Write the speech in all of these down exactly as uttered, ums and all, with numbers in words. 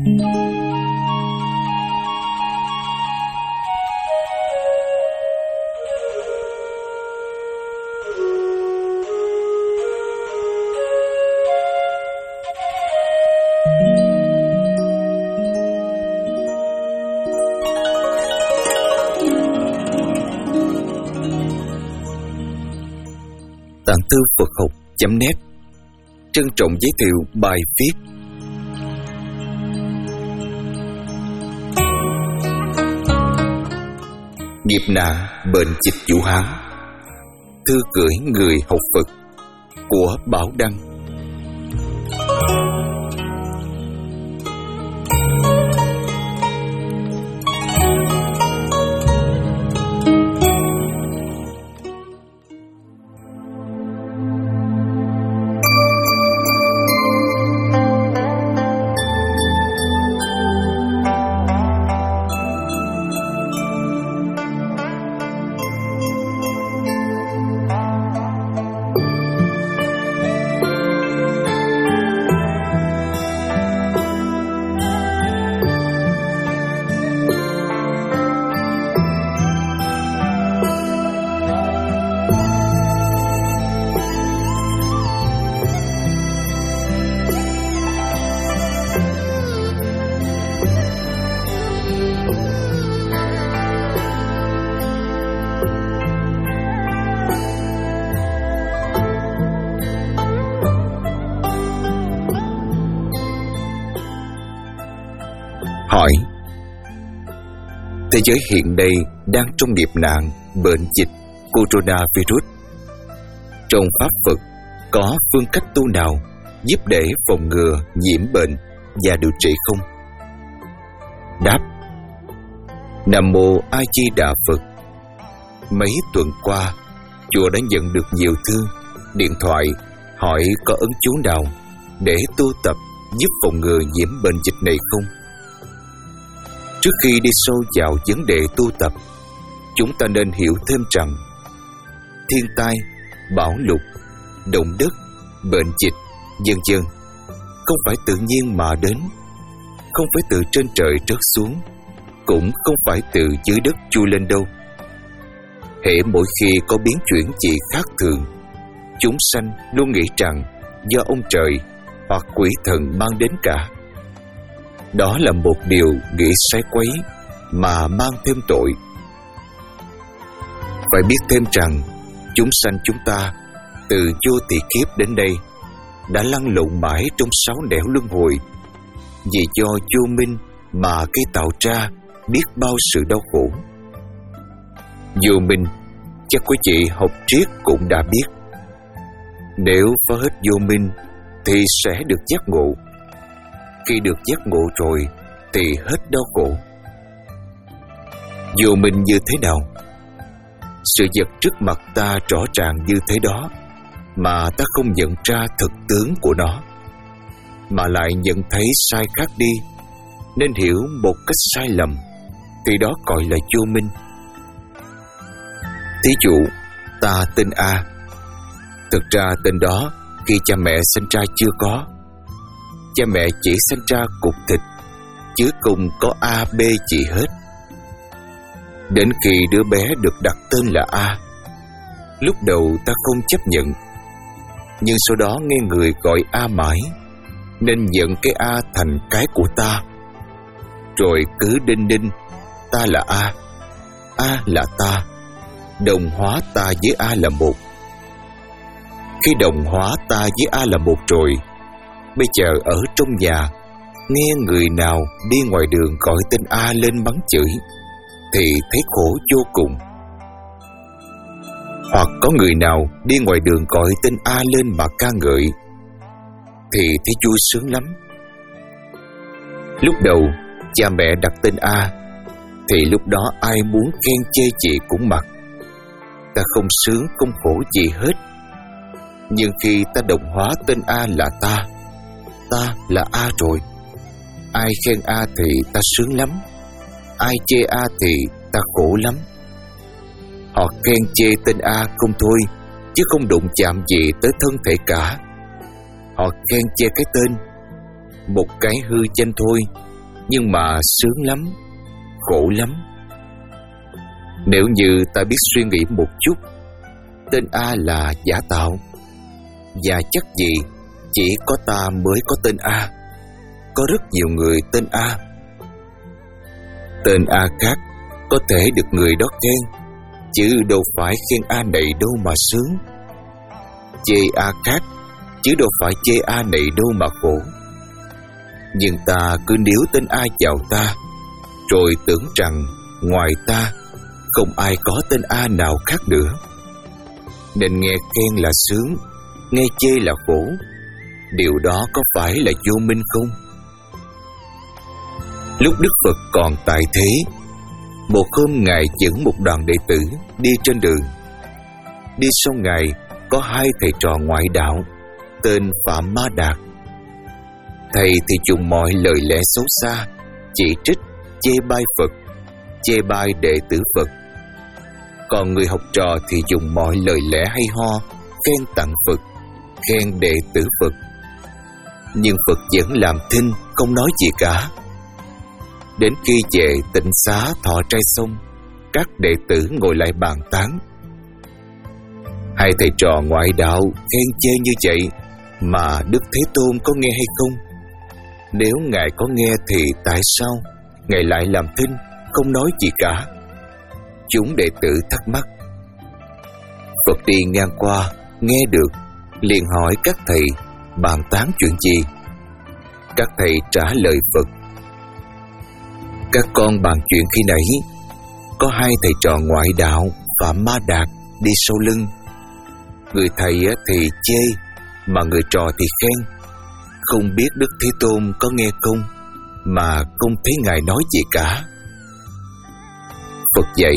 Tạng Thư Phật Học chấm net trân trọng giới thiệu bài viết Nghiệp nạn bệnh dịch Vũ Hán, thư gửi người học Phật của Bảo Đăng. Hỏi: thế giới hiện nay đang trong nghiệp nạn bệnh dịch coronavirus. Trong Pháp Phật có phương cách tu nào giúp để phòng ngừa nhiễm bệnh và điều trị không? Đáp: Nam Mô A Di Đà Phật. Mấy tuần qua, chùa đã nhận được nhiều thư, điện thoại hỏi có ấn chú nào để tu tập giúp phòng ngừa nhiễm bệnh dịch này không? Trước khi đi sâu vào vấn đề tu tập, chúng ta nên hiểu thêm rằng thiên tai, bão lụt, động đất, bệnh dịch, vân vân không phải tự nhiên mà đến, không phải từ trên trời rớt xuống, cũng không phải từ dưới đất chui lên đâu. Hễ mỗi khi có biến chuyển gì khác thường, chúng sanh luôn nghĩ rằng do ông trời hoặc quỷ thần mang đến cả. Đó là một điều nghĩ sai quấy mà mang thêm tội. Phải biết thêm rằng chúng sanh chúng ta từ vô tỷ kiếp đến đây đã lăn lộn mãi trong sáu nẻo luân hồi, vì do vô minh mà gây tạo ra biết bao sự đau khổ. Vô minh chắc quý vị học triết cũng đã biết. Nếu phá hết vô minh thì sẽ được giác ngộ. Khi được giác ngộ rồi thì hết đau khổ. Vô minh như thế nào? Sự vật trước mặt ta rõ ràng như thế đó, mà ta không nhận ra thực tướng của nó, mà lại nhận thấy sai khác đi, nên hiểu một cách sai lầm, thì đó gọi là vô minh. Thí dụ, ta tên A. Thực ra tên đó khi cha mẹ sinh ra chưa có. Cha mẹ chỉ sinh ra cục thịt, chứ không có A, B gì hết. Đến khi đứa bé được đặt tên là A, lúc đầu ta không chấp nhận, nhưng sau đó nghe người gọi A mãi, nên nhận cái A thành cái của ta. Rồi cứ đinh ninh, ta là A, A là ta, đồng hóa ta với A là một. Khi đồng hóa ta với A là một rồi, bây giờ ở trong nhà, nghe người nào đi ngoài đường gọi tên A lên mắng chửi, thì thấy khổ vô cùng. Hoặc có người nào đi ngoài đường gọi tên A lên mà ca ngợi, thì thấy vui sướng lắm. Lúc đầu cha mẹ đặt tên A, thì lúc đó ai muốn khen chê chị cũng mặc. Ta không sướng không khổ gì hết. Nhưng khi ta đồng hóa tên A là ta, ta là A rồi, ai khen A thì ta sướng lắm, ai chê A thì ta khổ lắm. Họ khen chê tên A không thôi, chứ không đụng chạm gì tới thân thể cả. Họ khen chê cái tên, một cái hư danh thôi, nhưng mà sướng lắm, khổ lắm. Nếu như ta biết suy nghĩ một chút, tên A là giả tạo, và chắc gì chỉ có ta mới có tên A. Có rất nhiều người tên A. Tên A khác có thể được người đó khen, chứ đâu phải khen A này đâu mà sướng. Chê A khác, chứ đâu phải chê A này đâu mà khổ. Nhưng ta cứ níu tên A vào ta, rồi tưởng rằng ngoài ta không ai có tên A nào khác nữa. Nên nghe khen là sướng, nghe chê là khổ. Điều đó có phải là vô minh không? Lúc Đức Phật còn tại thế, một hôm Ngài dẫn một đoàn đệ tử đi trên đường. Đi sau Ngài có hai thầy trò ngoại đạo tên Phạm Ma Đạt. Thầy thì dùng mọi lời lẽ xấu xa, chỉ trích, chê bai Phật, chê bai đệ tử Phật. Còn người học trò thì dùng mọi lời lẽ hay ho, khen tặng Phật, khen đệ tử Phật. Nhưng Phật vẫn làm thinh, không nói gì cả. Đến khi về Tịnh Xá thọ trai xong, các đệ tử ngồi lại bàn tán. Hai thầy trò ngoại đạo khen chê như vậy mà Đức Thế Tôn có nghe hay không? Nếu Ngài có nghe thì tại sao Ngài lại làm thinh, không nói gì cả? Chúng đệ tử thắc mắc. Phật đi ngang qua, nghe được, liền hỏi các thầy bàn tán chuyện gì. Các thầy trả lời Phật. Các con bàn chuyện khi nãy, có hai thầy trò ngoại đạo Phạm Ma Đạt đi sau lưng. Người thầy thì chê, mà người trò thì khen. Không biết Đức Thế Tôn có nghe không, mà không thấy Ngài nói gì cả. Phật dạy: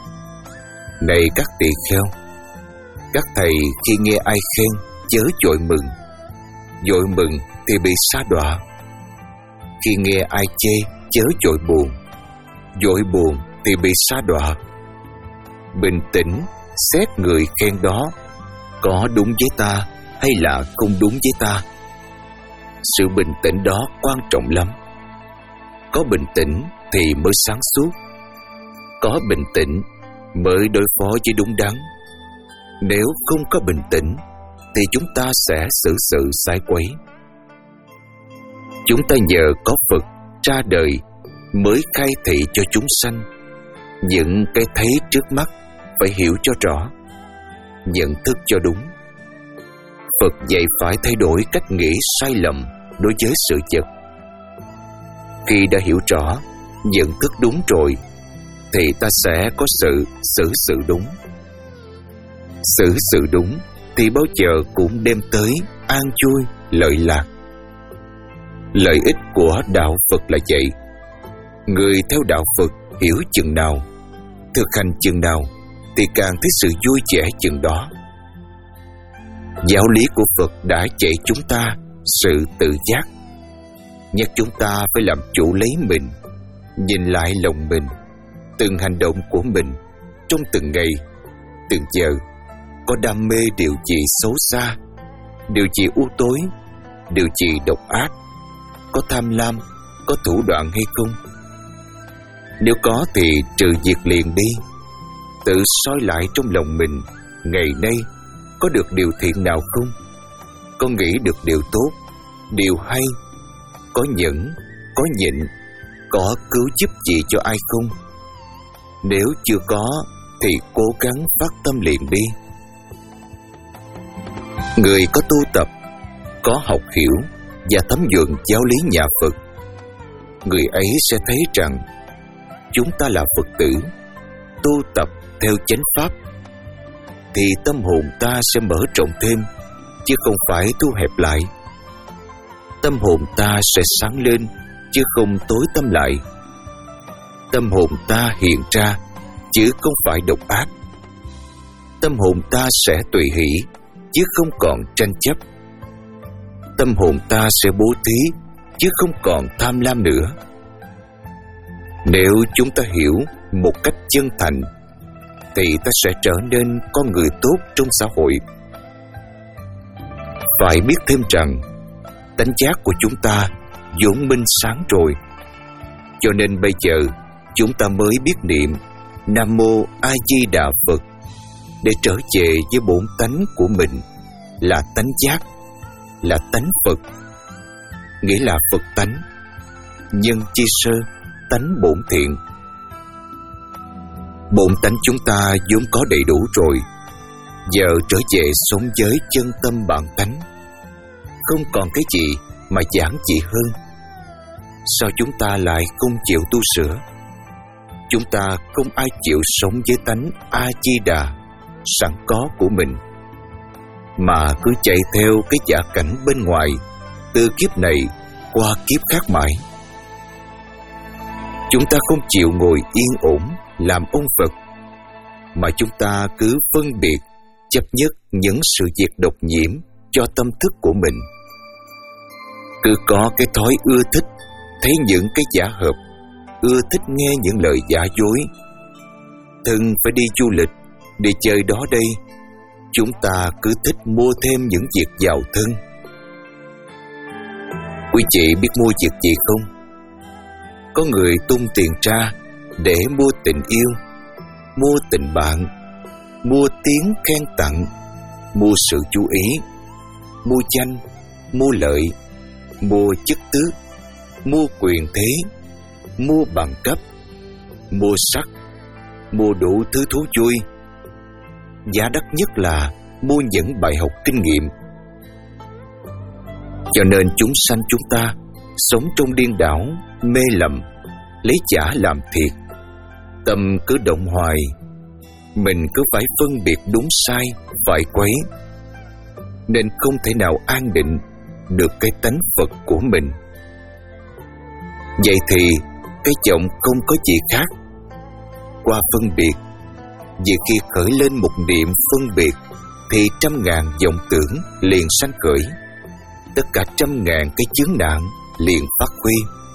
Này các tỳ kheo, các thầy khi nghe ai khen chớ vội mừng, vội mừng thì bị sa đọa. Khi nghe ai chê chớ vội buồn, vội buồn thì bị sa đọa. Bình tĩnh xét người khen đó có đúng với ta hay là không đúng với ta. Sự bình tĩnh đó quan trọng lắm. Có bình tĩnh thì mới sáng suốt, có bình tĩnh mới đối phó với đúng đắn. Nếu không có bình tĩnh thì chúng ta sẽ xử sự sai quấy. Chúng ta nhờ có Phật ra đời mới khai thị cho chúng sanh. Những cái thấy trước mắt phải hiểu cho rõ, nhận thức cho đúng. Phật dạy phải thay đổi cách nghĩ sai lầm đối với sự vật. Khi đã hiểu rõ, nhận thức đúng rồi, thì ta sẽ có sự xử sự đúng. Xử sự đúng thì bao giờ cũng đem tới an vui, lợi lạc. Lợi ích của đạo Phật là vậy. Người theo đạo Phật hiểu chừng nào, thực hành chừng nào, thì càng thấy sự vui vẻ chừng đó. Giáo lý của Phật đã dạy chúng ta sự tự giác, nhắc chúng ta phải làm chủ lấy mình, nhìn lại lòng mình, từng hành động của mình trong từng ngày, từng giờ. Có đam mê điều gì xấu xa, điều gì u tối, điều gì độc ác, có tham lam, có thủ đoạn hay không? Nếu có thì trừ diệt liền đi. Tự soi lại trong lòng mình, ngày nay có được điều thiện nào không? Có nghĩ được điều tốt, điều hay, có nhẫn, có nhịn, có cứu giúp gì cho ai không? Nếu chưa có thì cố gắng phát tâm liền đi. Người có tu tập, có học hiểu và thấm nhuần giáo lý nhà Phật, người ấy sẽ thấy rằng chúng ta là Phật tử, tu tập theo chánh pháp, thì tâm hồn ta sẽ mở rộng thêm, chứ không phải thu hẹp lại. Tâm hồn ta sẽ sáng lên, chứ không tối tăm lại. Tâm hồn ta hiện ra, chứ không phải độc ác. Tâm hồn ta sẽ tùy hỷ, chứ không còn tranh chấp. Tâm hồn ta sẽ bố thí, chứ không còn tham lam nữa. Nếu chúng ta hiểu một cách chân thành, thì ta sẽ trở nên con người tốt trong xã hội. Phải biết thêm rằng tánh giác của chúng ta vốn minh sáng rồi, Cho nên bây giờ chúng ta mới biết niệm Nam Mô A Di Đà Phật để trở về với bổn tánh của mình là tánh giác, là tánh Phật, nghĩa là Phật tánh, nhân chi sơ, tánh bổn thiện. Bổn tánh chúng ta vốn có đầy đủ rồi, giờ trở về sống với chân tâm bản tánh, không còn cái gì mà giản dị hơn. Sao chúng ta lại không chịu tu sửa? Chúng ta không ai chịu sống với tánh A Di Đà sẵn có của mình, mà cứ chạy theo cái giả cảnh bên ngoài, từ kiếp này qua kiếp khác mãi. Chúng ta không chịu ngồi yên ổn làm ông Phật, mà chúng ta cứ phân biệt, chấp nhất những sự việc độc nhiễm cho tâm thức của mình. Cứ có cái thói ưa thích thấy những cái giả hợp, ưa thích nghe những lời giả dối. Thân phải đi du lịch, đi chơi đó đây, chúng ta cứ thích mua thêm những việc giàu thân. Quý chị biết mua việc gì không? Có người tung tiền ra để mua tình yêu, mua tình bạn, mua tiếng khen tặng, mua sự chú ý, mua danh, mua lợi, mua chức tước, mua quyền thế, mua bằng cấp, mua sắc, mua đủ thứ thú vui. Giá đắt nhất là mua những bài học kinh nghiệm. Cho nên chúng sanh chúng ta sống trong điên đảo, mê lầm, lấy giả làm thiệt, tâm cứ động hoài. Mình cứ phải phân biệt đúng sai, phải quấy, nên không thể nào an định được cái tánh Phật của mình. Vậy thì cái vọng không có gì khác qua phân biệt. Vì khi khởi lên một niệm phân biệt thì trăm ngàn vọng tưởng liền sanh khởi, tất cả trăm ngàn cái chướng nạn liền phát huy.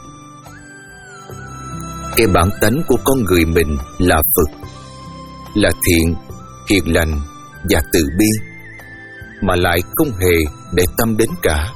Cái bản tánh của con người mình là Phật, là thiện, hiền lành và từ bi, mà lại không hề để tâm đến cả.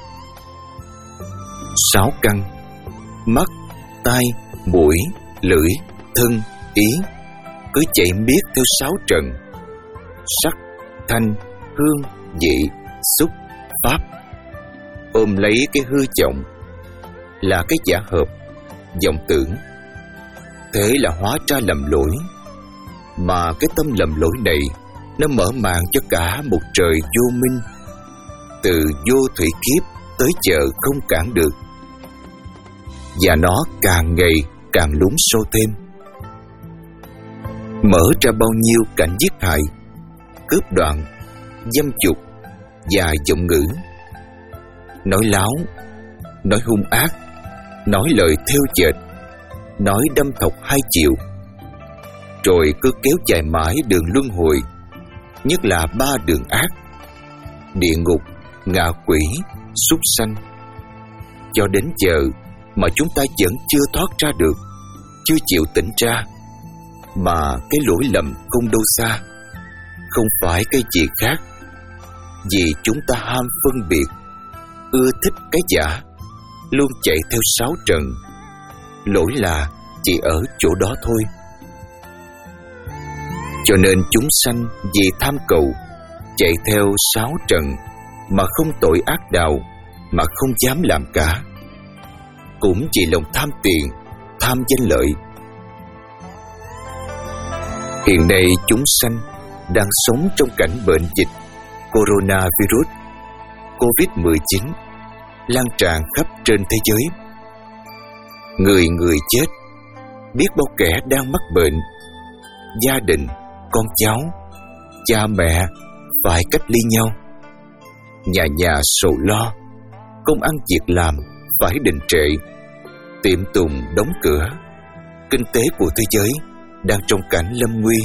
Sáu căn: mắt, tai, mũi, lưỡi, thân, ý cứ chạy miết theo sáu trần: sắc, thanh, hương, vị, xúc, pháp. Ôm lấy cái hư vọng là cái giả hợp, vọng tưởng. Thế là hóa ra lầm lỗi. Mà cái tâm lầm lỗi này nó mở màn cho cả một trời vô minh, từ vô thủy kiếp tới giờ không cản được. Và nó càng ngày càng lún sâu thêm, mở ra bao nhiêu cảnh giết hại, cướp đoạn, dâm dục và vọng ngữ, nói láo, nói hung ác, nói lời thêu dệt, nói đâm thọc hai chiều. Rồi cứ kéo dài mãi đường luân hồi, nhất là ba đường ác: địa ngục, ngạ quỷ, súc sanh. Cho đến giờ mà chúng ta vẫn chưa thoát ra được, chưa chịu tỉnh ra. Mà cái lỗi lầm không đâu xa, không phải cái gì khác, vì chúng ta ham phân biệt, ưa thích cái giả, luôn chạy theo sáu trần. Lỗi là chỉ ở chỗ đó thôi. Cho nên chúng sanh vì tham cầu, chạy theo sáu trần, mà không tội ác đạo, mà không dám làm cả. Cũng chỉ lòng tham tiền, tham danh lợi. Hiện nay chúng sanh đang sống trong cảnh bệnh dịch coronavirus covid mười chín lan tràn khắp trên thế giới. Người người chết, biết bao kẻ đang mắc bệnh, gia đình, con cháu, cha mẹ phải cách ly nhau, nhà nhà sầu lo, công ăn việc làm phải đình trệ, tiệm tùng đóng cửa, kinh tế của thế giới đang trong cảnh lâm nguy.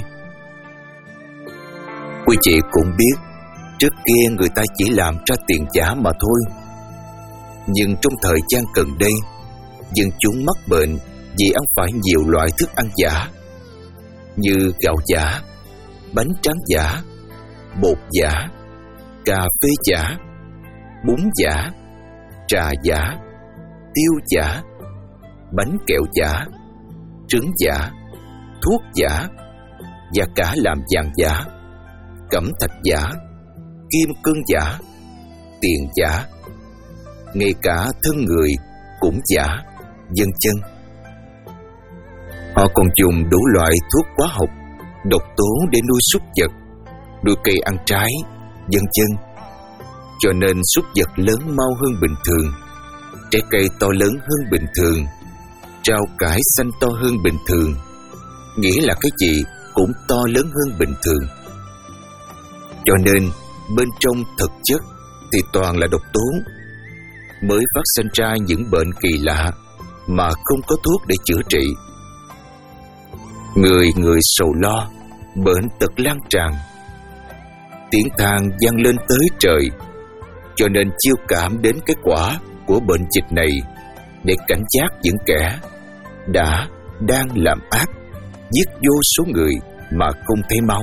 Quý chị cũng biết, trước kia người ta chỉ làm ra tiền giả mà thôi. Nhưng trong thời gian gần đây, dân chúng mắc bệnh vì ăn phải nhiều loại thức ăn giả, như gạo giả, bánh tráng giả, bột giả, cà phê giả, bún giả, trà giả, tiêu giả, bánh kẹo giả, trứng giả, thuốc giả, và cả làm vàng giả, cẩm thạch giả, kim cương giả, tiền giả, ngay cả thân người cũng giả, vân vân. Họ còn dùng đủ loại thuốc hóa học, độc tố để nuôi súc vật, nuôi cây ăn trái, vân vân. Cho nên súc vật lớn mau hơn bình thường, trái cây to lớn hơn bình thường, rau cải xanh to hơn bình thường, nghĩa là cái gì cũng to lớn hơn bình thường. Cho nên bên trong thực chất thì toàn là độc tố, mới phát sinh ra những bệnh kỳ lạ mà không có thuốc để chữa trị. Người người sầu lo, bệnh tật lan tràn, tiếng than vang lên tới trời. Cho nên chiêu cảm đến cái quả của bệnh dịch này để cảnh giác những kẻ đã đang làm ác, giết vô số người mà không thấy máu.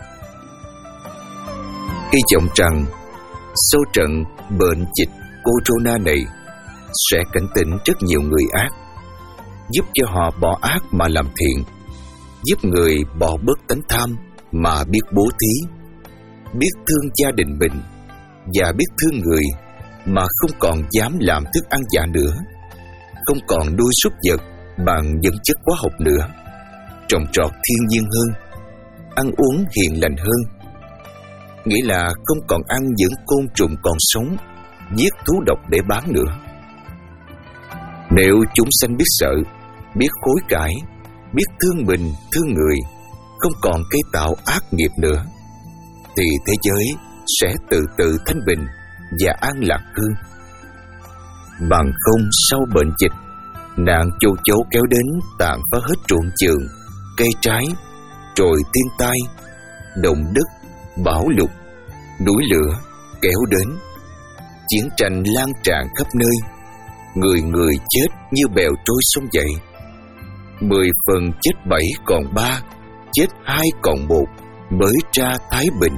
Hy vọng rằng sau trận bệnh dịch corona này sẽ cảnh tỉnh rất nhiều người ác, giúp cho họ bỏ ác mà làm thiện, giúp người bỏ bớt tánh tham mà biết bố thí, biết thương gia đình mình và biết thương người mà không còn dám làm thức ăn giả nữa, không còn nuôi súc vật bằng những chất hóa học nữa, trồng trọt thiên nhiên hơn, ăn uống hiền lành hơn, nghĩa là không còn ăn những côn trùng còn sống, giết thú độc để bán nữa. Nếu chúng sanh biết sợ, biết hối cải, biết thương mình, thương người, không còn cây tạo ác nghiệp nữa, thì thế giới sẽ từ từ thanh bình và an lạc hơn. Bằng không sau bệnh dịch, nạn châu chấu kéo đến tàn phá hết ruộng vườn, cây trái, rồi thiên tai, động đất, bão lụt, núi lửa kéo đến, chiến tranh lan tràn khắp nơi, người người chết như bèo trôi sông vậy. Mười phần chết bảy còn ba, chết hai còn một, mới ra thái bình.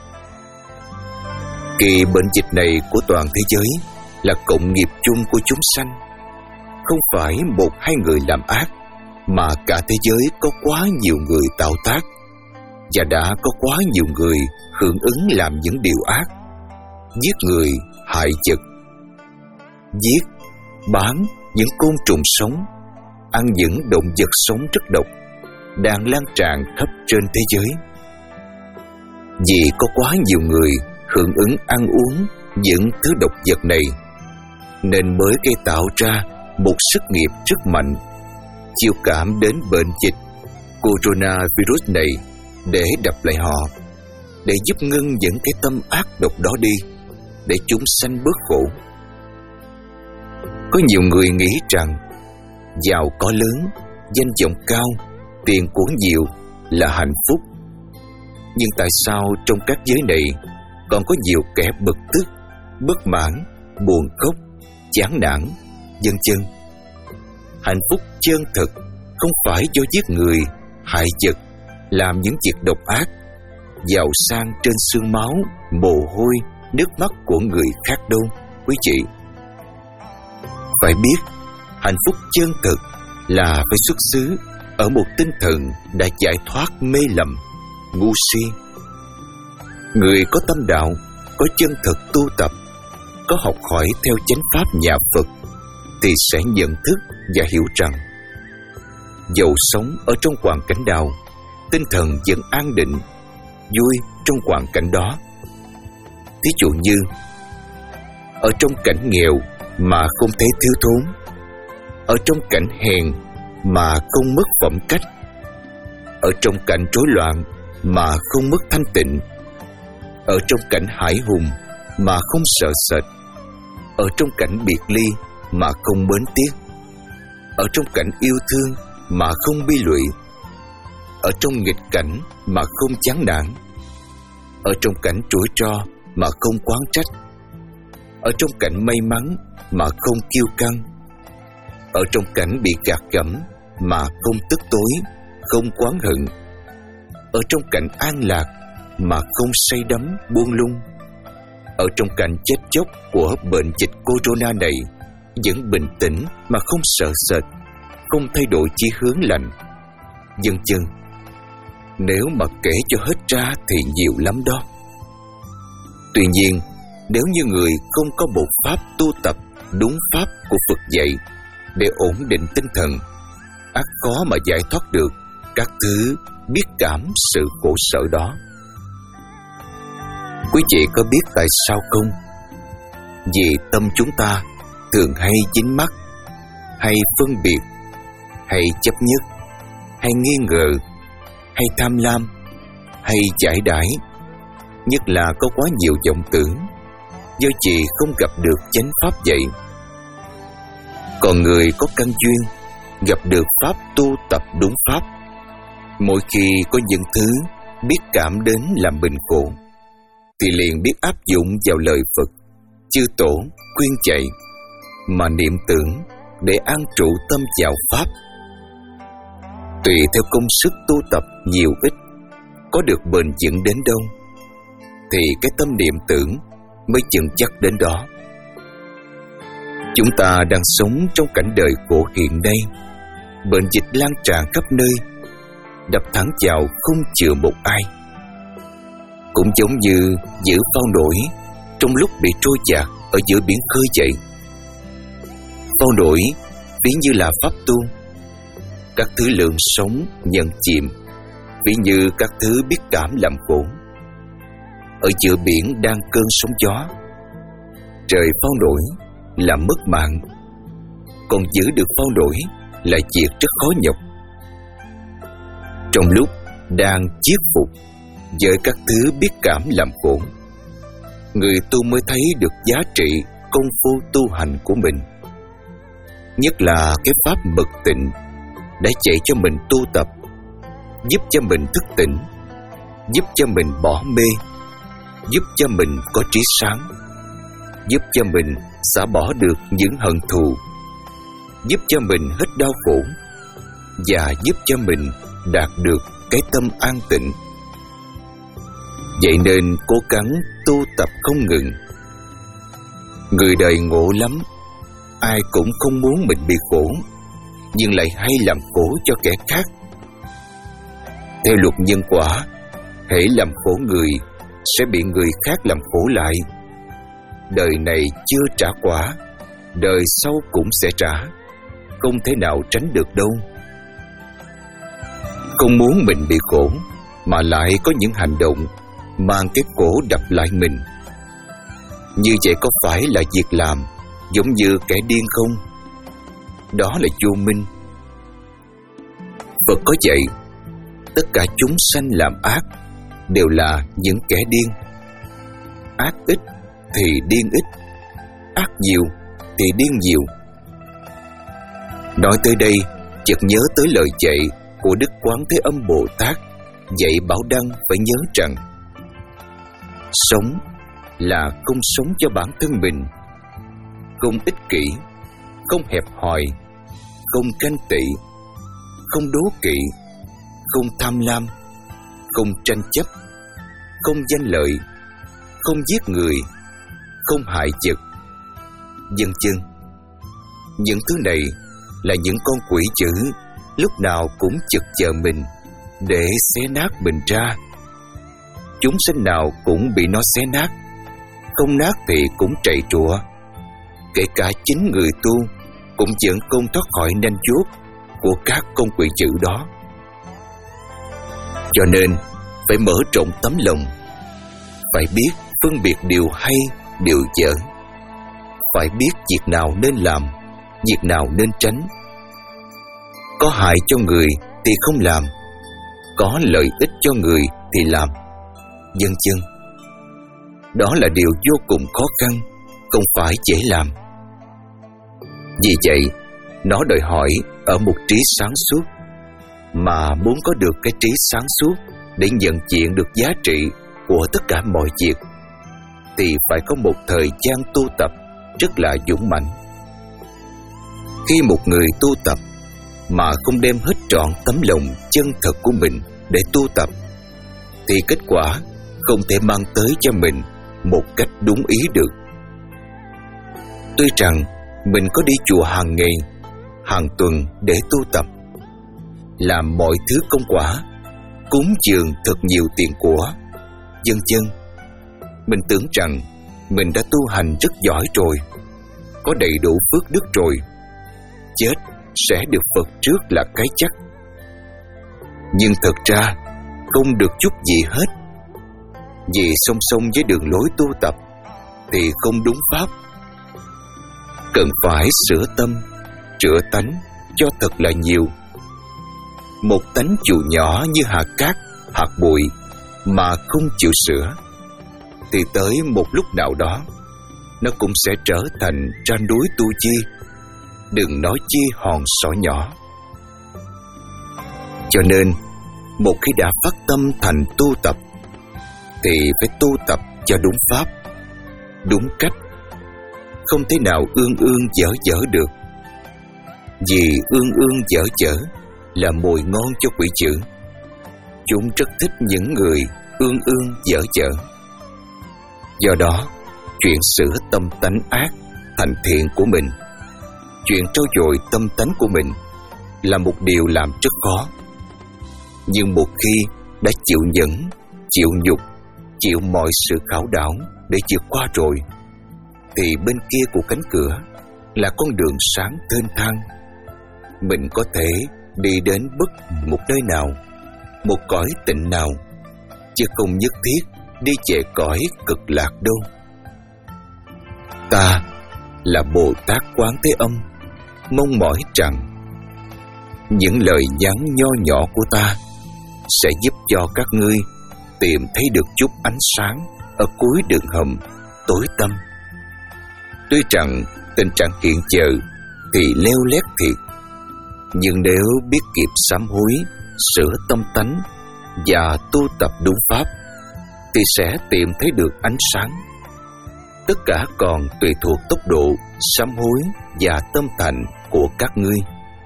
Kỳ bệnh dịch này của toàn thế giới là cộng nghiệp chung của chúng sanh, không phải một hai người làm ác, mà cả thế giới có quá nhiều người tạo tác, và đã có quá nhiều người hưởng ứng làm những điều ác, giết người, hại vật, giết, bán những côn trùng sống, ăn những động vật sống rất độc, đang lan tràn khắp trên thế giới. Vì có quá nhiều người hưởng ứng ăn uống những thứ độc vật này, nên mới gây tạo ra một sức nghiệp rất mạnh, chiêu cảm đến bệnh dịch coronavirus này để đập lại họ, để giúp ngưng những cái tâm ác độc đó đi, để chúng sanh bớt khổ. Có nhiều người nghĩ rằng giàu có lớn, danh vọng cao, tiền của nhiều là hạnh phúc. Nhưng tại sao trong các giới này còn có nhiều kẻ bực tức, bất mãn, buồn khóc, chán nản, vân vân? Hạnh phúc chân thực không phải do giết người, hại vật, làm những việc độc ác, giàu sang trên xương máu, mồ hôi, nước mắt của người khác đâu, quý vị. Phải biết, hạnh phúc chân thực là phải xuất xứ ở một tinh thần đã giải thoát mê lầm, ngu si. Người có tâm đạo, có chân thực tu tập, có học hỏi theo chánh pháp nhà Phật, thì sẽ nhận thức và hiểu rằng dẫu sống ở trong hoàn cảnh nào, tinh thần vẫn an định, vui trong hoàn cảnh đó. Thí dụ như ở trong cảnh nghèo mà không thấy thiếu thốn, ở trong cảnh hèn mà không mất phẩm cách, ở trong cảnh rối loạn mà không mất thanh tịnh, ở trong cảnh hải hùng mà không sợ sệt, ở trong cảnh biệt ly mà không mến tiếc, ở trong cảnh yêu thương mà không bi lụy, ở trong nghịch cảnh mà không chán nản, ở trong cảnh rủi ro mà không oán trách, ở trong cảnh may mắn mà không kiêu căng, ở trong cảnh bị gạt gẫm mà không tức tối, không oán hận, ở trong cảnh an lạc mà không say đắm buông lung, ở trong cảnh chết chóc của bệnh dịch corona này vẫn bình tĩnh mà không sợ sệt, không thay đổi chí hướng lành. Vân vân. Nếu mà kể cho hết ra thì nhiều lắm đó. Tuy nhiên, nếu như người không có một pháp tu tập đúng pháp của Phật dạy để ổn định tinh thần, ắt khó mà giải thoát được các thứ biết cảm sự khổ sở đó. Quý vị có biết tại sao không? Vì tâm chúng ta thường hay dính mắc, hay phân biệt, hay chấp nhất, hay nghi ngờ, hay tham lam, hay giải đãi, nhất là có quá nhiều vọng tưởng, do chị không gặp được chánh pháp dạy. Còn người có căn duyên gặp được pháp tu tập đúng pháp, mỗi khi có những thứ biết cảm đến làm mình khổ, thì liền biết áp dụng vào lời Phật, chư tổ khuyên dạy, mà niệm tưởng để an trụ tâm vào pháp. Tùy theo công sức tu tập nhiều ít, có được bền vững đến đâu, thì cái tâm niệm tưởng mới chừng chắc đến đó. Chúng ta đang sống trong cảnh đời khổ hiện nay, bệnh dịch lan tràn khắp nơi, đập thẳng vào không chừa một ai. Cũng giống như giữ phao nổi trong lúc bị trôi dạt ở giữa biển khơi vậy. Phao nổi ví như là pháp tu, các thứ lượng sống nhận chìm ví như các thứ biết cảm làm khổ. Ở giữa biển đang cơn sóng gió, trời phao nổi là mất mạng, còn giữ được phao nổi là việc rất khó nhọc. Trong lúc đang chiết phục với các thứ biết cảm làm khổ, người tu mới thấy được giá trị công phu tu hành của mình, nhất là cái pháp mật tịnh đã dạy cho mình tu tập, giúp cho mình thức tỉnh, giúp cho mình bỏ mê, giúp cho mình có trí sáng, giúp cho mình xả bỏ được những hận thù, giúp cho mình hết đau khổ, và giúp cho mình đạt được cái tâm an tịnh. Vậy nên cố gắng tu tập không ngừng. Người đời ngộ lắm, ai cũng không muốn mình bị khổ, nhưng lại hay làm khổ cho kẻ khác. Theo luật nhân quả, hễ làm khổ người sẽ bị người khác làm khổ lại. Đời này chưa trả quả, đời sau cũng sẽ trả, không thể nào tránh được đâu. Không muốn mình bị khổ mà lại có những hành động mang cái khổ đập lại mình, như vậy có phải là việc làm giống như kẻ điên không? Đó là vô minh. Phật có dạy, tất cả chúng sanh làm ác đều là những kẻ điên. Ác ít thì điên ít, ác nhiều thì điên nhiều. Nói tới đây, chợt nhớ tới lời dạy của Đức Quán Thế Âm Bồ Tát dạy Bảo Đăng phải nhớ rằng sống là không sống cho bản thân mình, không ích kỷ, không hẹp hòi, không ganh tị, không đố kỵ, không tham lam, không tranh chấp, không danh lợi, không giết người, không hại vật, vân vân. Những thứ này là những con quỷ dữ lúc nào cũng chực chờ mình để xé nát mình ra. Chúng sinh nào cũng bị nó xé nát, không nát thì cũng trầy trụa. Kể cả chính người tu cũng vẫn không thoát khỏi nanh vuốt của các con quỷ dữ đó. Cho nên phải mở rộng tấm lòng, phải biết phân biệt điều hay, điều dở, phải biết việc nào nên làm, việc nào nên tránh. Có hại cho người thì không làm, có lợi ích cho người thì làm, vân vân. Đó là điều vô cùng khó khăn, không phải dễ làm. Vì vậy, nó đòi hỏi ở một trí sáng suốt. Mà muốn có được cái trí sáng suốt để nhận diện được giá trị của tất cả mọi việc, thì phải có một thời gian tu tập rất là dũng mãnh. Khi một người tu tập mà không đem hết trọn tấm lòng chân thật của mình để tu tập, thì kết quả không thể mang tới cho mình một cách đúng ý được. Tuy rằng mình có đi chùa hàng ngày, hàng tuần để tu tập, làm mọi thứ công quả, cúng dường thật nhiều tiền của, vân vân. Mình tưởng rằng mình đã tu hành rất giỏi rồi, có đầy đủ phước đức rồi, chết sẽ được Phật trước là cái chắc. Nhưng thật ra không được chút gì hết, vì song song với đường lối tu tập thì không đúng pháp. Cần phải sửa tâm, rửa tánh cho thật là nhiều. Một tánh dù nhỏ như hạt cát, hạt bụi mà không chịu sửa, thì tới một lúc nào đó nó cũng sẽ trở thành ra núi tu chi, đừng nói chi hòn sỏi nhỏ. Cho nên một khi đã phát tâm thành tu tập thì phải tu tập cho đúng pháp, đúng cách, không thể nào ương ương dở dở được. Vì ương ương dở dở là mồi ngon cho quỷ dữ. Chúng rất thích những người ương ương dở dở. Do đó, chuyện sửa tâm tánh ác thành thiện của mình, chuyện trau dồi tâm tánh của mình là một điều làm rất khó. Nhưng một khi đã chịu nhẫn, chịu nhục, chịu mọi sự khảo đảo để vượt qua rồi, thì bên kia của cánh cửa là con đường sáng thênh thang. Mình có thể đi đến bất một nơi nào, một cõi tịnh nào, chứ không nhất thiết đi về cõi cực lạc đâu. Ta là Bồ Tát Quán Thế Âm, mong mỏi rằng những lời nhắn nho nhỏ của ta sẽ giúp cho các ngươi tìm thấy được chút ánh sáng ở cuối đường hầm tối tăm. Tuy rằng tình trạng hiện giờ thì leo lét thiệt, nhưng nếu biết kịp sám hối, sửa tâm tánh và tu tập đúng pháp thì sẽ tìm thấy được ánh sáng. Tất cả còn tùy thuộc tốc độ sám hối và tâm thành của các ngươi.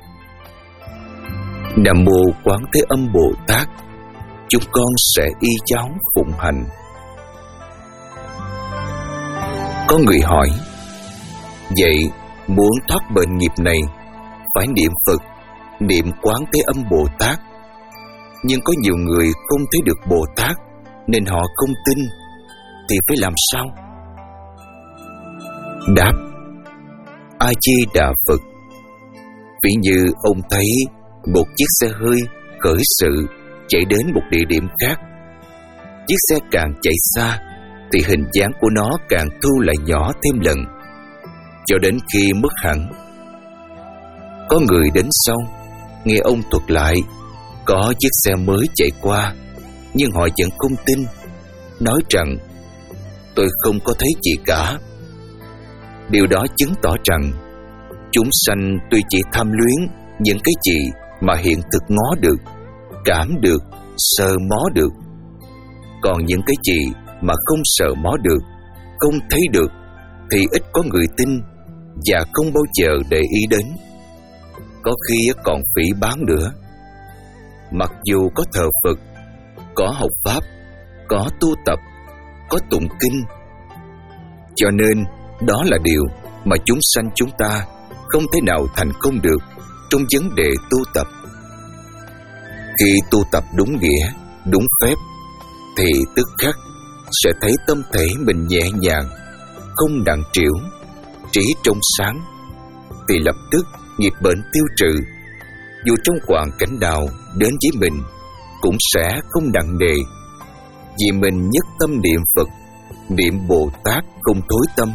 Nam mô Quán Thế Âm Bồ Tát, chúng con sẽ y giáo phụng hành. Có người hỏi, vậy muốn thoát bệnh nghiệp này phải niệm Phật, niệm Quán Thế Âm Bồ Tát, nhưng có nhiều người không thấy được Bồ Tát nên họ không tin, thì phải làm sao? Đáp: A Di Đà Phật. Ví như ông thấy một chiếc xe hơi khởi sự chạy đến một địa điểm khác. Chiếc xe càng chạy xa thì hình dáng của nó càng thu lại nhỏ thêm lần, cho đến khi mất hẳn. Có người đến sau nghe ông thuật lại có chiếc xe mới chạy qua, nhưng họ vẫn không tin, nói rằng tôi không có thấy gì cả. Điều đó chứng tỏ rằng chúng sanh tuy chỉ tham luyến những cái gì mà hiện thực ngó được, cảm được, sờ mó được, còn những cái gì mà không sờ mó được, không thấy được thì ít có người tin và không bao giờ để ý đến. Có khi còn phỉ báng nữa. Mặc dù có thờ Phật, có học Pháp, có tu tập, có tụng kinh, cho nên đó là điều mà chúng sanh chúng ta không thể nào thành công được trong vấn đề tu tập. Khi tu tập đúng nghĩa, đúng phép, thì tức khắc sẽ thấy tâm thể mình nhẹ nhàng, không nặng trĩu, trí trong sáng, thì lập tức nghiệp bệnh tiêu trừ. Dù trong hoàn cảnh nào đến với mình cũng sẽ không nặng nề, vì mình nhất tâm niệm Phật, niệm Bồ Tát không thối tâm.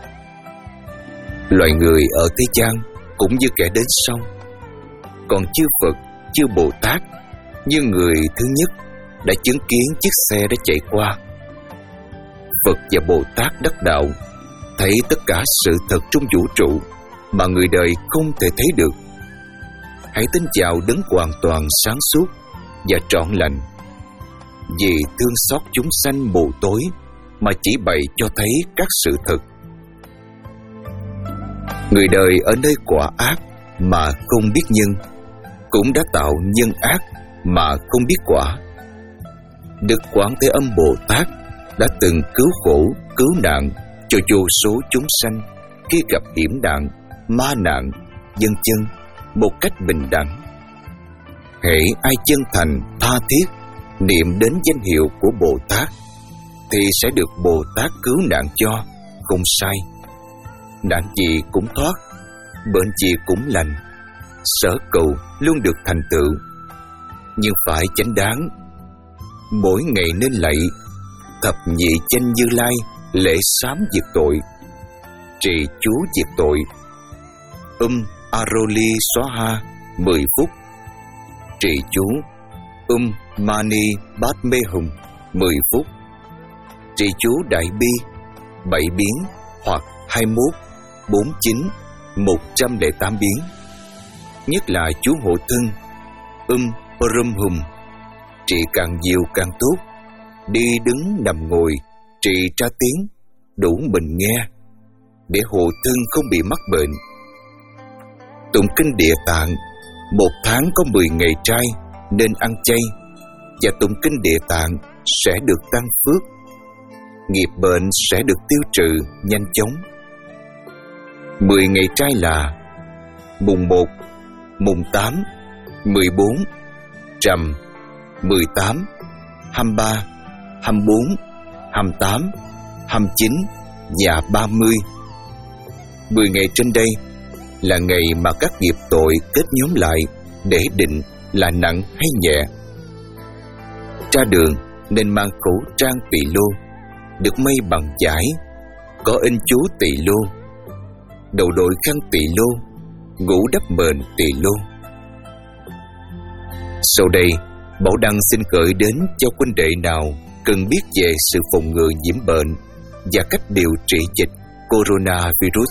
Loài người ở thế gian cũng như kẻ đến sau, còn chư Phật, chư Bồ Tát như người thứ nhất đã chứng kiến chiếc xe đã chạy qua. Phật và Bồ Tát đắc đạo thấy tất cả sự thật trong vũ trụ mà người đời không thể thấy được. Hãy tin vào đấng hoàn toàn sáng suốt và trọn lành, vì thương xót chúng sanh mù tối mà chỉ bày cho thấy các sự thật. Người đời ở nơi quả ác mà không biết nhân, cũng đã tạo nhân ác mà không biết quả. Đức Quán Thế Âm Bồ Tát đã từng cứu khổ, cứu nạn cho vô số chúng sanh khi gặp hiểm nạn, ma nạn, vân vân. một cách bình đẳng. Hễ ai chân thành, tha thiết niệm đến danh hiệu của Bồ Tát thì sẽ được Bồ Tát cứu nạn cho, không sai. Nạn gì cũng thoát, bệnh gì cũng lành, sở cầu luôn được thành tựu. Nhưng phải chánh đáng, mỗi ngày nên lạy thập nhị chánh Như Lai, lễ sám diệt tội, trì chú diệt tội. Um Aroli Swaha mười phút, trì chú Um Mani Padme Hum mười phút, trì chú Đại Bi bảy biến hoặc hai mươi mốt, bốn mươi chín, một trăm lẻ tám biến. Nhất là chú hộ thân Um Param Hum, trì càng nhiều càng tốt. Đi đứng nằm ngồi trì ra tiếng đủ mình nghe, để hộ thân không bị mắc bệnh. Tụng kinh Địa Tạng, một tháng có mười ngày trai nên ăn chay, và tụng kinh Địa Tạng sẽ được tăng phước, nghiệp bệnh sẽ được tiêu trừ nhanh chóng. Mười ngày trai là mùng một, mùng tám, mười bốn, rằm, mười tám, hai mươi ba, hai mươi bốn, hai mươi tám, hai mươi chín và ba mươi. Mười ngày trên đây là ngày mà các nghiệp tội kết nhóm lại để định là nặng hay nhẹ. Ra đường nên mang khẩu trang tỳ lô, được may bằng vải, có in chú tỳ lô, đầu đội khăn tỳ lô, ngủ đắp mền tỳ lô. Sau đây, Bảo Đăng xin gửi đến cho huynh đệ nào cần biết về sự phòng ngừa nhiễm bệnh và cách điều trị dịch coronavirus.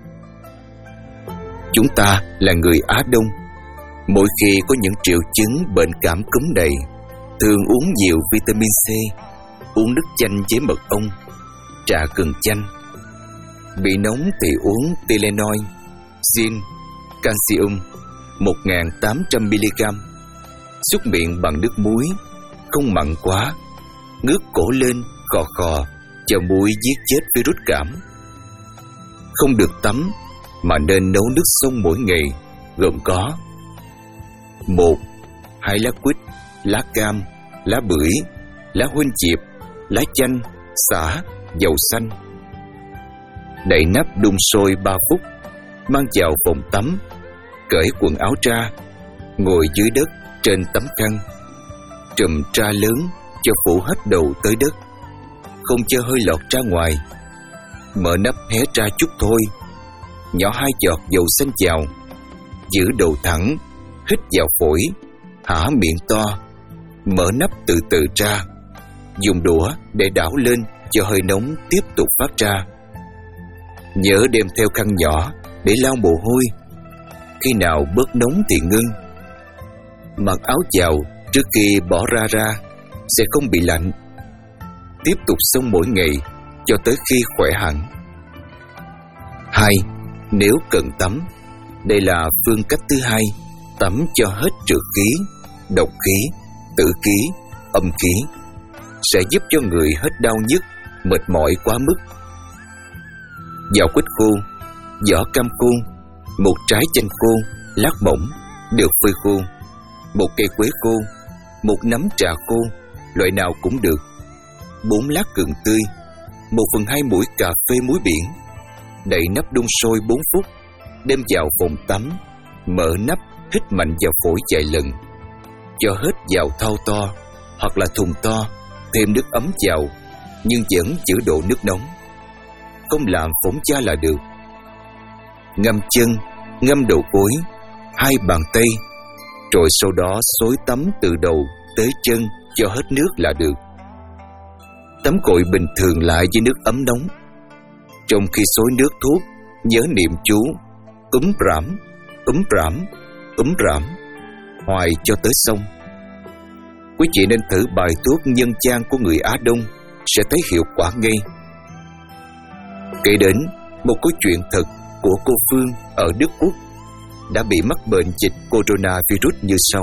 Chúng ta là người Á Đông, mỗi khi có những triệu chứng bệnh cảm cúm này, thường uống nhiều vitamin C, uống nước chanh với mật ong, trà gừng chanh. Bị nóng thì uống Tylenol, zinc, calcium một nghìn tám trăm mi-li-gam. Súc miệng bằng nước muối, không mặn quá, ngước cổ lên, khò khò, cho muối giết chết virus cảm. Không được tắm, mà nên nấu nước sông mỗi ngày, gồm có: một. Hai lá quýt, lá cam, lá bưởi, lá huynh diệp, lá chanh, xả, dầu xanh. Đậy nắp đun sôi ba phút, mang vào phòng tắm, cởi quần áo ra, ngồi dưới đất trên tấm khăn, trùm tra lớn cho phủ hết đầu tới đất, không cho hơi lọt ra ngoài. Mở nắp hé ra chút thôi, nhỏ hai giọt dầu xanh vào, giữ đầu thẳng, hít vào phổi, hả miệng to, mở nắp từ từ ra, dùng đũa để đảo lên cho hơi nóng tiếp tục phát ra. Nhớ đem theo khăn nhỏ để lau mồ hôi, khi nào bớt nóng thì ngưng. Mặc áo vào trước khi bỏ ra ra sẽ không bị lạnh. Tiếp tục xông mỗi ngày cho tới khi khỏe hẳn. Hai. Nếu cần tắm, đây là phương cách thứ hai, tắm cho hết trừ khí, độc khí, tử khí, âm khí, sẽ giúp cho người hết đau nhức, mệt mỏi quá mức. Dạo quýt khô, vỏ cam khô, một trái chanh khô, lát mỏng, được phơi khô, một cây quế khô, một nắm trà khô, loại nào cũng được, bốn lát gừng tươi, một phần hai muỗng cà phê muối biển. Đậy nắp đun sôi bốn phút, đem vào phòng tắm, mở nắp, hít mạnh vào phổi vài lần, cho hết vào thau to hoặc là thùng to, thêm nước ấm vào, nhưng vẫn giữ độ nước nóng, không làm phỏng da là được. Ngâm chân, ngâm đầu gối, hai bàn tay, rồi sau đó xối tắm từ đầu tới chân cho hết nước là được. Tắm gội bình thường lại với nước ấm nóng. Trong khi xối nước thuốc, nhớ niệm chú úm rảm, úm rảm, úm rảm hoài cho tới xong. Quý vị nên thử bài thuốc nhân gian của người Á Đông, sẽ thấy hiệu quả ngay. Kể đến một câu chuyện thật của cô Phương ở Đức Quốc đã bị mắc bệnh dịch coronavirus như sau.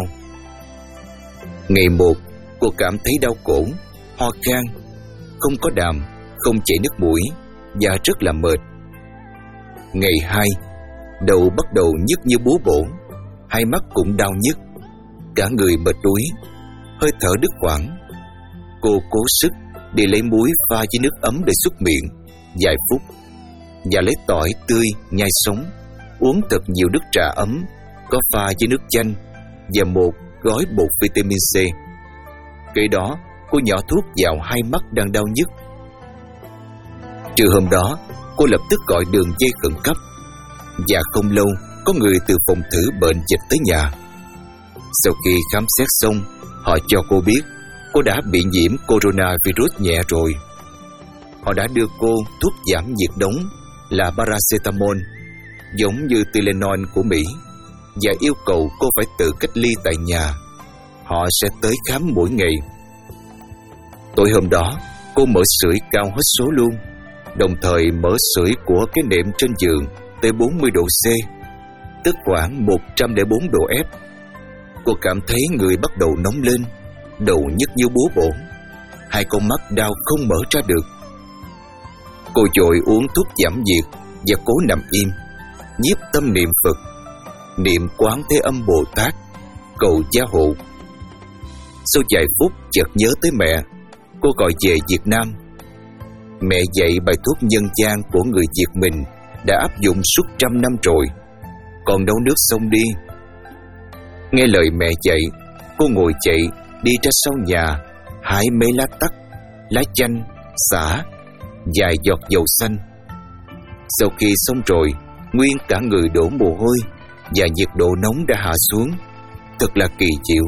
Ngày một, cô cảm thấy đau cổ, ho khan, không có đàm, không chảy nước mũi và rất là mệt. Ngày hai, đầu bắt đầu nhức như búa bổ, hai mắt cũng đau nhức, cả người mệt đuối, hơi thở đứt quãng. Cô cố sức đi lấy muối pha với nước ấm để súc miệng vài phút, và lấy tỏi tươi nhai sống, uống thật nhiều nước trà ấm có pha với nước chanh và một gói bột vitamin C. Kế đó cô nhỏ thuốc vào hai mắt đang đau nhức. Trưa hôm đó, cô lập tức gọi đường dây khẩn cấp, và không lâu có người từ phòng thử bệnh dịch tới nhà. Sau khi khám xét xong, họ cho cô biết cô đã bị nhiễm coronavirus nhẹ rồi. Họ đã đưa cô thuốc giảm nhiệt đóng là paracetamol, giống như Tylenol của Mỹ, và yêu cầu cô phải tự cách ly tại nhà. Họ sẽ tới khám mỗi ngày. Tối hôm đó, cô mở sưởi cao hết số luôn, đồng thời mở sưởi của cái nệm trên giường tới bốn mươi độ C, tức khoảng một trăm lẻ bốn độ F. Cô cảm thấy người bắt đầu nóng lên, đầu nhức như búa bổ, hai con mắt đau không mở ra được. Cô vội uống thuốc giảm nhiệt và cố nằm im, nhiếp tâm niệm Phật, niệm Quán Thế Âm Bồ Tát, cầu gia hộ. Sau vài phút chợt nhớ tới mẹ, cô gọi về Việt Nam. Mẹ dạy bài thuốc nhân gian của người Việt mình đã áp dụng suốt trăm năm rồi, còn nấu nước xong đi. Nghe lời mẹ dạy, cô ngồi dậy đi ra sau nhà, hái mấy lá tắc, lá chanh, xả, vài giọt dầu xanh. Sau khi xong rồi, nguyên cả người đổ mồ hôi và nhiệt độ nóng đã hạ xuống, thật là kỳ diệu.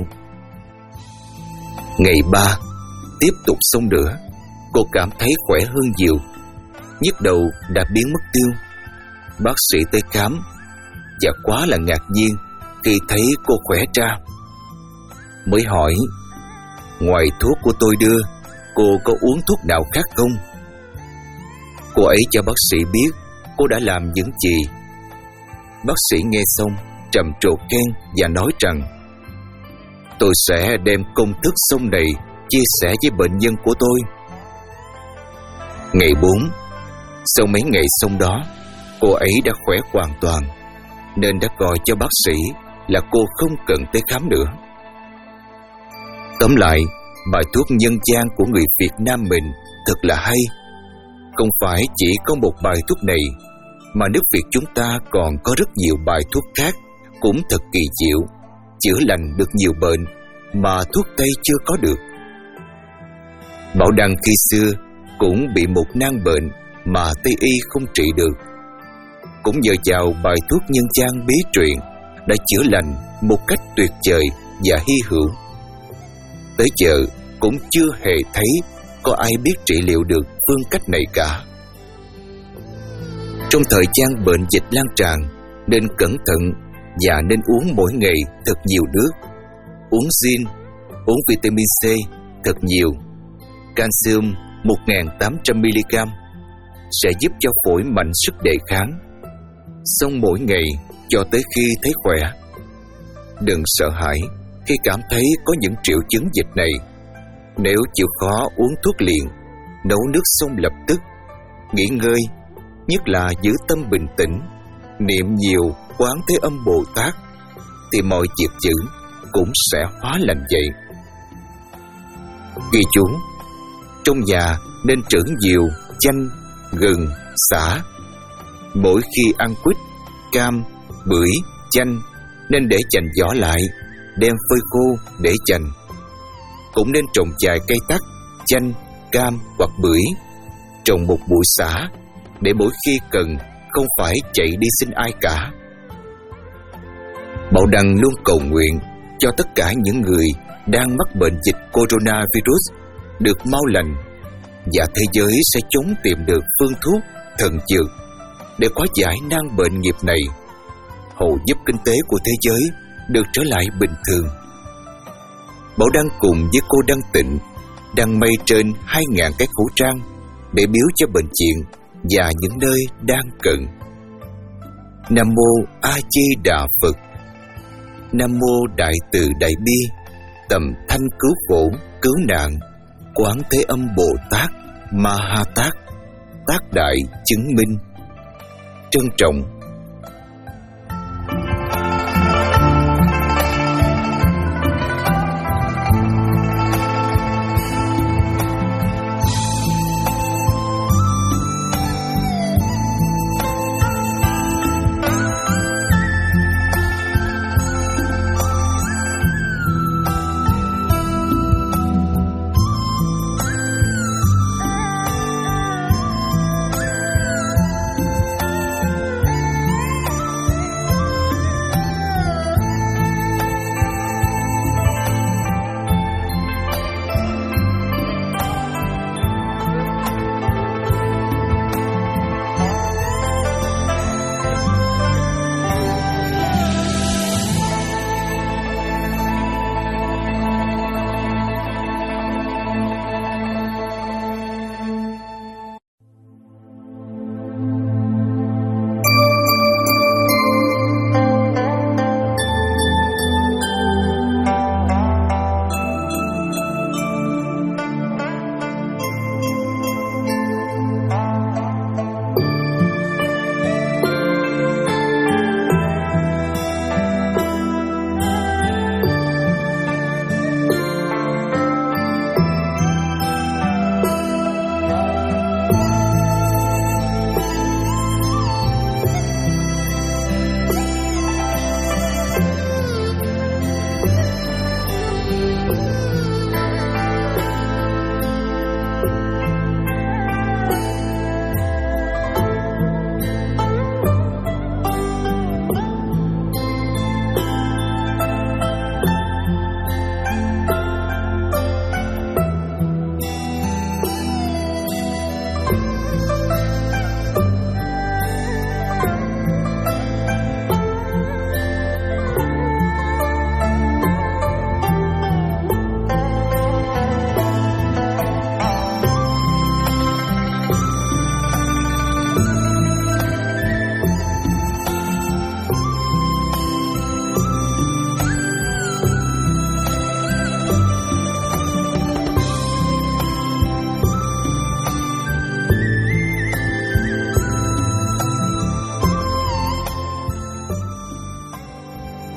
Ngày ba, tiếp tục xong nữa, cô cảm thấy khỏe hơn nhiều, nhức đầu đã biến mất tiêu. Bác sĩ tới khám và quá là ngạc nhiên khi thấy cô khỏe ra. Mới hỏi, ngoài thuốc của tôi đưa, cô có uống thuốc nào khác không? Cô ấy cho bác sĩ biết cô đã làm những gì. Bác sĩ nghe xong trầm trồ khen và nói rằng, tôi sẽ đem công thức xong này chia sẻ với bệnh nhân của tôi. Ngày bốn, sau mấy ngày xong đó, cô ấy đã khỏe hoàn toàn, nên đã gọi cho bác sĩ là cô không cần tới khám nữa. Tóm lại, bài thuốc nhân gian của người Việt Nam mình thật là hay. Không phải chỉ có một bài thuốc này, mà nước Việt chúng ta còn có rất nhiều bài thuốc khác cũng thật kỳ diệu, chữa lành được nhiều bệnh mà thuốc Tây chưa có được. Bảo Đăng khi xưa cũng bị một nan bệnh mà Tây y không trị được. Cũng nhờ vào bài thuốc nhân gian bí truyền đã chữa lành một cách tuyệt vời và hy hữu. Tới giờ cũng chưa hề thấy có ai biết trị liệu được phương cách này cả. Trong thời gian bệnh dịch lan tràn, nên cẩn thận và nên uống mỗi ngày thật nhiều nước, uống zin, uống vitamin C thật nhiều, canxi một nghìn tám trăm mi-li-gam sẽ giúp cho phổi mạnh sức đề kháng. Xong mỗi ngày cho tới khi thấy khỏe. Đừng sợ hãi khi cảm thấy có những triệu chứng dịch này. Nếu chịu khó uống thuốc liền, nấu nước xong lập tức, nghỉ ngơi, nhất là giữ tâm bình tĩnh, niệm nhiều Quán Thế Âm Bồ Tát, thì mọi việc dữ cũng sẽ hóa lành vậy. Ghi chú: trong nhà nên trữ nhiều chanh, gừng, xả. Mỗi khi ăn quýt, cam, bưởi, chanh nên để chành vỏ lại, đem phơi khô để chành. Cũng nên trồng vài cây tắc, chanh, cam hoặc bưởi, trồng một bụi xả, để mỗi khi cần không phải chạy đi xin ai cả. Bảo Đăng luôn cầu nguyện cho tất cả những người đang mắc bệnh dịch coronavirus được mau lành, và thế giới sẽ chống tìm được phương thuốc, thần dược để hóa giải nan bệnh nghiệp này, hầu giúp kinh tế của thế giới được trở lại bình thường. Bảo Đăng cùng với cô Đăng Tịnh đang may trên hai nghìn cái khẩu trang để biếu cho bệnh viện và những nơi đang cần. Nam mô A Di Đà Phật. Nam mô Đại Từ Đại Bi, tầm thanh cứu khổ cứu nạn, Quán Thế Âm Bồ Tát Ma Ha Tát, tác đại chứng minh. Trân trọng.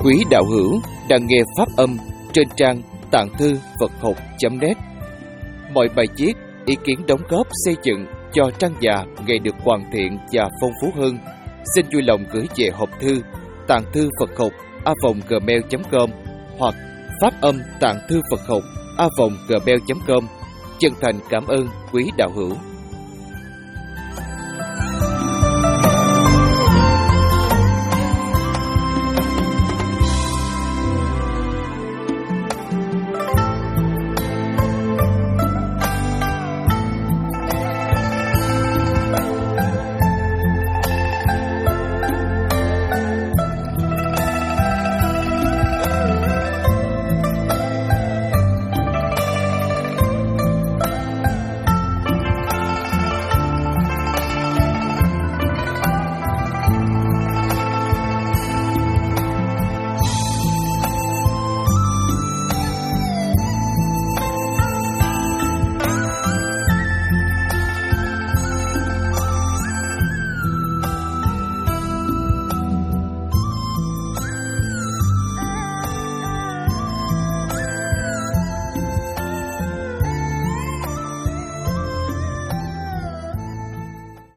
Quý đạo hữu đang nghe pháp âm trên trang tạng thư Phật học chấm net. Mọi bài viết, ý kiến đóng góp xây dựng cho trang già ngày được hoàn thiện và phong phú hơn, xin vui lòng gửi về hộp thư tạng thư Phật học a vòng gmail chấm com hoặc pháp âm tạng thư Phật học a vòng gmail chấm com. Chân thành cảm ơn quý đạo hữu.